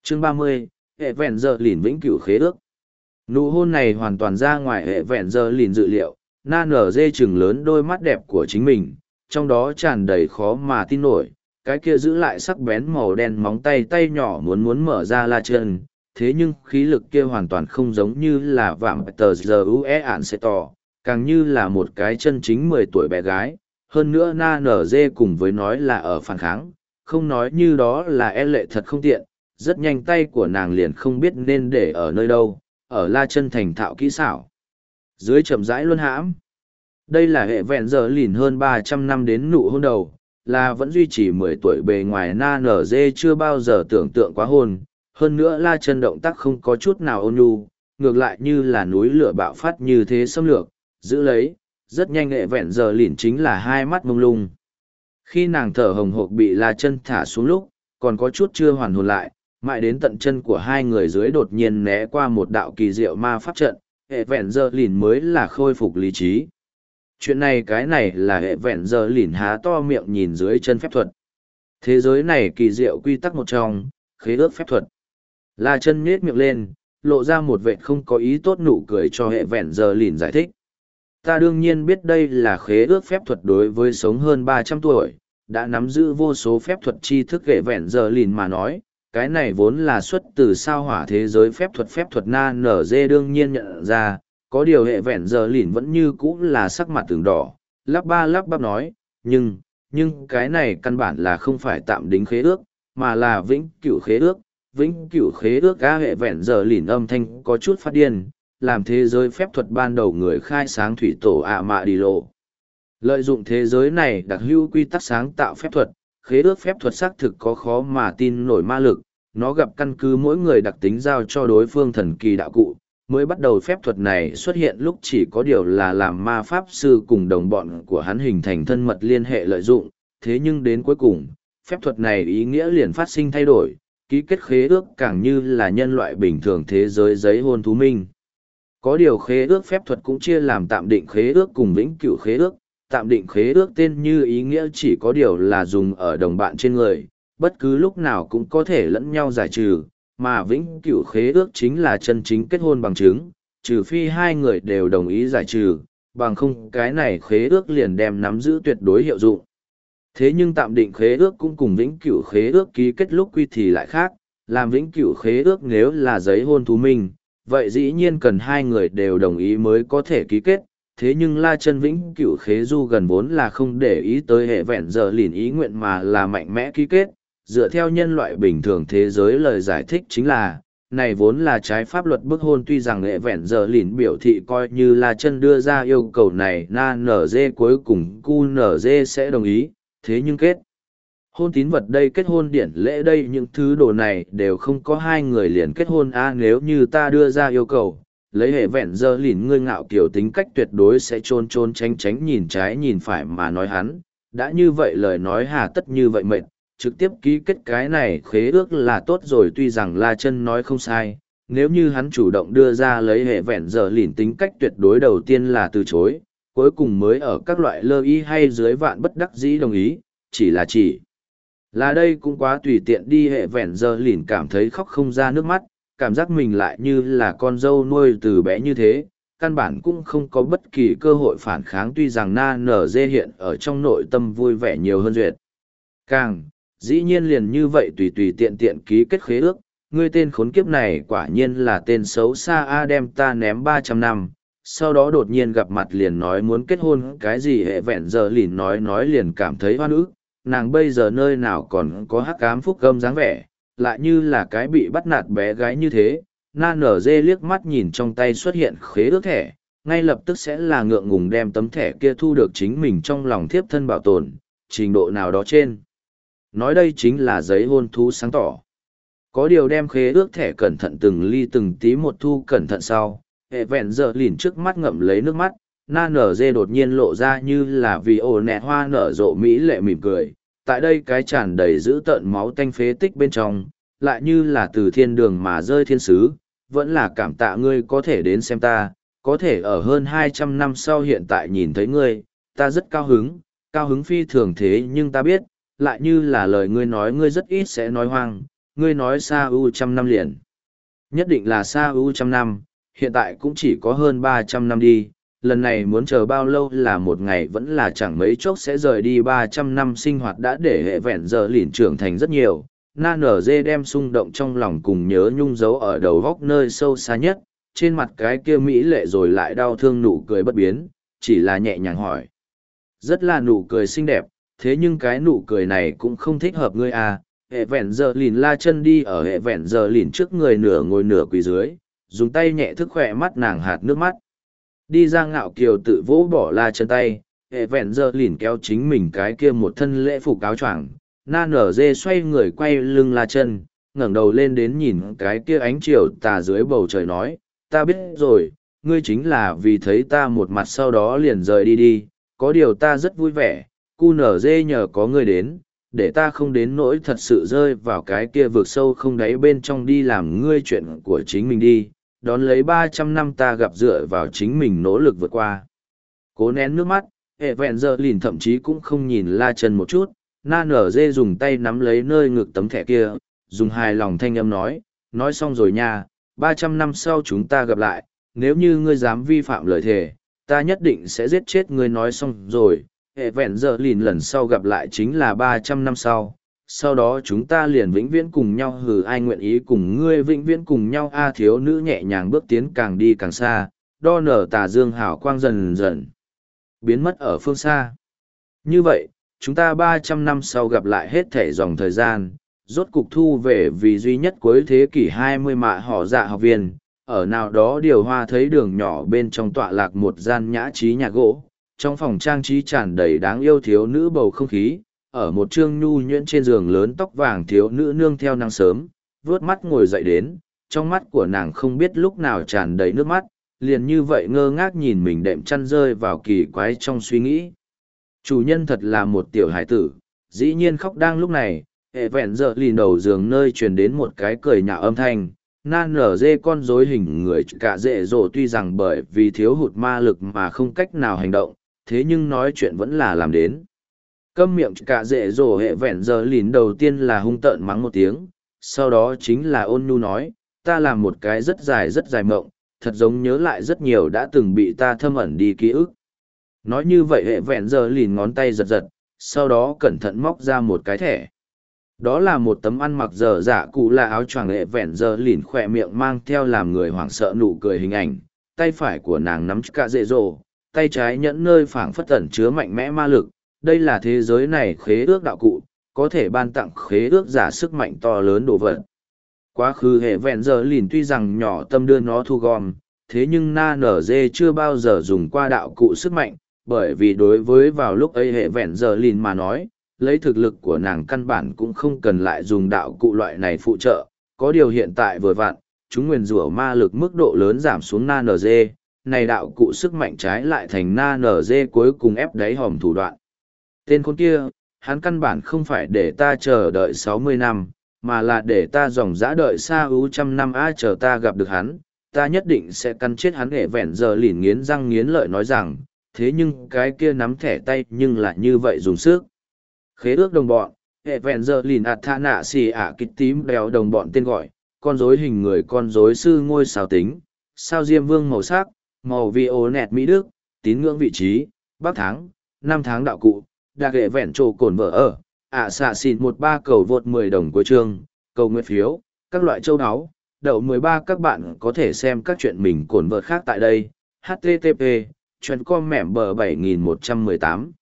Chương 30, hệ vẹn giờ lìn vĩnh cửu khế ước. Nụ hôn này hoàn toàn ra ngoài hệ vẹn giờ lìn dự liệu, na nở dê chừng lớn đôi mắt đẹp của chính mình, trong đó tràn đầy khó mà tin nổi, cái kia giữ lại sắc bén màu đen móng tay tay nhỏ muốn mở ra la chân, thế nhưng khí lực kia hoàn toàn không giống như là vạm tờ giờ ue ạn sẽ tỏ, càng như là một cái chân chính 10 tuổi bé gái, hơn nữa na nở dê cùng với nói là ở phản kháng, không nói như đó là e lệ thật không tiện, rất nhanh tay của nàng liền không biết nên để ở nơi đâu, ở la chân thành thạo kỹ xảo. Dưới chậm rãi luân hãm. Đây là hệ vẹn giờ lìn hơn 300 năm đến nụ hôn đầu, là vẫn duy trì 10 tuổi bề ngoài na nở dê chưa bao giờ tưởng tượng quá hôn. Hơn nữa la chân động tác không có chút nào ôn nhu, ngược lại như là núi lửa bạo phát như thế xâm lược, giữ lấy, rất nhanh hệ vẹn giờ lìn chính là hai mắt mông lung. Khi nàng thở hồng hộc bị la chân thả xuống lúc, còn có chút chưa hoàn hồn lại, mãi đến tận chân của hai người dưới đột nhiên né qua một đạo kỳ diệu ma pháp trận, hệ vẹn giờ lìn mới là khôi phục lý trí. Chuyện này cái này là hệ vẹn giờ lìn há to miệng nhìn dưới chân phép thuật. Thế giới này kỳ diệu quy tắc một trong, khế ước phép thuật. La chân nhếch miệng lên, lộ ra một vệ không có ý tốt nụ cười cho hệ vẹn giờ lìn giải thích. Ta đương nhiên biết đây là khế ước phép thuật đối với sống hơn 300 tuổi, đã nắm giữ vô số phép thuật tri thức hệ vẹn giờ lìn mà nói. Cái này vốn là xuất từ sao hỏa thế giới phép thuật na nở dê đương nhiên nhận ra, có điều hệ vẹn giờ lìn vẫn như cũ là sắc mặt tường đỏ, lắp bắp nói, nhưng cái này căn bản là không phải tạm đính khế ước, mà là vĩnh cửu khế ước ga hệ vẹn giờ lìn âm thanh có chút phát điên, làm thế giới phép thuật ban đầu người khai sáng thủy tổ ạ mạ đi lộ. Lợi dụng thế giới này đặc hữu quy tắc sáng tạo phép thuật, khế ước phép thuật xác thực có khó mà tin nổi ma lực, nó gặp căn cứ mỗi người đặc tính giao cho đối phương thần kỳ đạo cụ. Mới bắt đầu phép thuật này xuất hiện lúc chỉ có điều là làm ma pháp sư cùng đồng bọn của hắn hình thành thân mật liên hệ lợi dụng, thế nhưng đến cuối cùng, phép thuật này ý nghĩa liền phát sinh thay đổi, ký kết khế ước càng như là nhân loại bình thường thế giới giấy hôn thú minh. Có điều khế ước phép thuật cũng chia làm tạm định khế ước cùng vĩnh cửu khế ước, tạm định khế ước tên như ý nghĩa chỉ có điều là dùng ở đồng bạn trên người, bất cứ lúc nào cũng có thể lẫn nhau giải trừ, mà vĩnh cửu khế ước chính là chân chính kết hôn bằng chứng, trừ phi hai người đều đồng ý giải trừ, bằng không cái này khế ước liền đem nắm giữ tuyệt đối hiệu dụng. Thế nhưng tạm định khế ước cũng cùng vĩnh cửu khế ước ký kết lúc quy thì lại khác, làm vĩnh cửu khế ước nếu là giấy hôn thú minh, vậy dĩ nhiên cần hai người đều đồng ý mới có thể ký kết. Thế nhưng la chân vĩnh cửu khế du gần vốn là không để ý tới hệ vẹn giờ lìn ý nguyện mà là mạnh mẽ ký kết, dựa theo nhân loại bình thường thế giới lời giải thích chính là, này vốn là trái pháp luật bức hôn tuy rằng hệ vẹn giờ lìn biểu thị coi như la chân đưa ra yêu cầu này na nở dê cuối cùng cu nở dê sẽ đồng ý, thế nhưng kết hôn tín vật đây kết hôn điển lễ đây những thứ đồ này đều không có hai người liền kết hôn nếu như ta đưa ra yêu cầu. Lấy hệ vẹn giờ lìn ngươi ngạo kiểu tính cách tuyệt đối sẽ trôn tránh nhìn trái nhìn phải mà nói hắn, đã như vậy lời nói hà tất như vậy mệt, trực tiếp ký kết cái này khế ước là tốt rồi tuy rằng la chân nói không sai, nếu như hắn chủ động đưa ra lấy hệ vẹn giờ lìn tính cách tuyệt đối đầu tiên là từ chối, cuối cùng mới ở các loại lơ y hay dưới vạn bất đắc dĩ đồng ý, chỉ là đây cũng quá tùy tiện đi hệ vẹn giờ lìn cảm thấy khóc không ra nước mắt. Cảm giác mình lại như là con dâu nuôi từ bé như thế, căn bản cũng không có bất kỳ cơ hội phản kháng tuy rằng na nở dê hiện ở trong nội tâm vui vẻ nhiều hơn duyệt. Dĩ nhiên liền như vậy tùy tiện ký kết khế ước, ngươi tên khốn kiếp này quả nhiên là tên xấu xa đem ta ném 300 năm, sau đó đột nhiên gặp mặt liền nói muốn kết hôn cái gì hệ vẹn giờ lìn nói liền cảm thấy hoan ức, nàng bây giờ nơi nào còn có hắc ám phúc gâm dáng vẻ. Lại như là cái bị bắt nạt bé gái như thế, na nở dê liếc mắt nhìn trong tay xuất hiện khế ước thẻ, ngay lập tức sẽ là ngượng ngùng đem tấm thẻ kia thu được chính mình trong lòng thiếp thân bảo tồn, trình độ nào đó trên. Nói đây chính là giấy hôn thú sáng tỏ. Có điều đem khế ước thẻ cẩn thận từng ly từng tí một thu cẩn thận sau, hệ vẹn giờ lìn trước mắt ngậm lấy nước mắt, na nở dê đột nhiên lộ ra như là vì ồ nẹt hoa nở rộ mỹ lệ mỉm cười. Tại đây cái tràn đầy dữ tợn máu tanh phế tích bên trong, lại như là từ thiên đường mà rơi thiên sứ, vẫn là cảm tạ ngươi có thể đến xem ta, có thể ở hơn 200 năm sau hiện tại nhìn thấy ngươi, ta rất cao hứng phi thường thế nhưng ta biết, lại như là lời ngươi nói ngươi rất ít sẽ nói hoang, ngươi nói Sa U trăm năm liền. Nhất định là Sa U trăm năm, hiện tại cũng chỉ có hơn 300 năm đi, lần này muốn chờ bao lâu là một ngày vẫn là chẳng mấy chốc sẽ rời đi 300 năm sinh hoạt đã để hệ vẹn giờ lìn trưởng thành rất nhiều. Na nở dê đem xung động trong lòng cùng nhớ nhung giấu ở đầu góc nơi sâu xa nhất, trên mặt cái kia mỹ lệ rồi lại đau thương nụ cười bất biến, chỉ là nhẹ nhàng hỏi. Rất là nụ cười xinh đẹp, thế nhưng cái nụ cười này cũng không thích hợp ngươi à. Hệ vẹn giờ lìn la chân đi ở hệ vẹn giờ lìn trước người nửa ngồi nửa quỳ dưới, dùng tay nhẹ thức khỏe mắt nàng hạt nước mắt. Đi ra ngạo kiều tự vỗ bỏ la chân tay, hệ vẹn giờ lìn kéo chính mình cái kia một thân lễ phục áo choàng. Na nở dê xoay người quay lưng la chân, ngẩng đầu lên đến nhìn cái kia ánh chiều tà dưới bầu trời nói, ta biết rồi, ngươi chính là vì thấy ta một mặt sau đó liền rời đi đi, có điều ta rất vui vẻ, cu nở dê nhờ có ngươi đến, để ta không đến nỗi thật sự rơi vào cái kia vực sâu không đáy bên trong đi làm ngươi chuyện của chính mình đi, đón lấy 300 năm ta gặp dựa vào chính mình nỗ lực vượt qua. Cố nén nước mắt, hệ vẹn giờ lìn thậm chí cũng không nhìn la chân một chút, na nở dê dùng tay nắm lấy nơi ngực tấm thẻ kia, dùng hài lòng thanh âm nói xong rồi nha, 300 năm sau chúng ta gặp lại, nếu như ngươi dám vi phạm lời thề, ta nhất định sẽ giết chết ngươi nói xong rồi, hệ vẹn giờ lìn lần sau gặp lại chính là 300 năm sau đó chúng ta liền vĩnh viễn cùng nhau hừ ai nguyện ý cùng ngươi vĩnh viễn cùng nhau a thiếu nữ nhẹ nhàng bước tiến càng đi càng xa, đo nở tà dương hào quang dần dần biến mất ở phương xa. Như vậy, chúng ta 300 năm sau gặp lại hết thể dòng thời gian, rốt cục thu về vì duy nhất cuối thế kỷ 20 mạ họ dạ học viên, ở nào đó điều hoa thấy đường nhỏ bên trong tọa lạc một gian nhã trí nhà gỗ, trong phòng trang trí tràn đầy đáng yêu thiếu nữ bầu không khí, ở một trương nhu nhuyễn trên giường lớn tóc vàng thiếu nữ nương theo nắng sớm, vướt mắt ngồi dậy đến, trong mắt của nàng không biết lúc nào tràn đầy nước mắt, liền như vậy ngơ ngác nhìn mình đệm chăn rơi vào kỳ quái trong suy nghĩ. Chủ nhân thật là một tiểu hải tử, dĩ nhiên khóc đang lúc này, hệ vẹn giờ lìn đầu giường nơi truyền đến một cái cười nhạo âm thanh, na nở dê con rối hình người cả dễ dỗ tuy rằng bởi vì thiếu hụt ma lực mà không cách nào hành động, thế nhưng nói chuyện vẫn là làm đến. Câm miệng cả dễ dỗ hệ vẹn giờ lìn đầu tiên là hung tợn mắng một tiếng, sau đó chính là ôn nhu nói, ta làm một cái rất dài mộng, thật giống nhớ lại rất nhiều đã từng bị ta thâm ẩn đi ký ức. Nói như vậy hệ vẹn giờ lìn ngón tay giật, sau đó cẩn thận móc ra một cái thẻ. Đó là một tấm ăn mặc dở dạ cụ là áo choàng hệ vẹn giờ lìn khỏe miệng mang theo làm người hoảng sợ nụ cười hình ảnh, tay phải của nàng nắm cả dễ dỗ, tay trái nhẫn nơi phảng phất ẩn chứa mạnh mẽ ma lực. Đây là thế giới này khế ước đạo cụ, có thể ban tặng khế ước giả sức mạnh to lớn đồ vật. Quá khứ hệ vẹn giờ lìn tuy rằng nhỏ tâm đưa nó thu gom, thế nhưng na nở dê chưa bao giờ dùng qua đạo cụ sức mạnh, bởi vì đối với vào lúc ấy hệ vẹn giờ lìn mà nói, lấy thực lực của nàng căn bản cũng không cần lại dùng đạo cụ loại này phụ trợ, có điều hiện tại vừa vặn, chúng nguyền rủa ma lực mức độ lớn giảm xuống na nở dê, này đạo cụ sức mạnh trái lại thành na nở dê cuối cùng ép đáy hòm thủ đoạn. Tên con kia, hắn căn bản không phải để ta chờ đợi 60 năm, mà là để ta dòng dã đợi xa ưu trăm năm chờ ta gặp được hắn, ta nhất định sẽ căn chết hắn. Hệ vẹn giờ lìn nghiến răng nghiến lợi nói rằng, thế nhưng cái kia nắm thẻ tay nhưng lại như vậy dùng sức. Khế ước đồng bọn, hệ vẹn giờ lìn thả nạ xì kích tím béo đồng bọn tên gọi, con rối hình người con rối sư ngôi sao tính, sao diêm vương màu sắc, màu violet mỹ đức, tín ngưỡng vị trí, bắc tháng, năm tháng đạo cụ, đặc hệ vẹn trồ cồn vợ ở, xạ xịn 13 cầu vượt 10 đồng của chương, cầu nguyện phiếu, các loại châu áo, đậu 13 các bạn có thể xem các chuyện mình cồn vợt khác tại đây, http, chuyện com mẻm bờ 7118.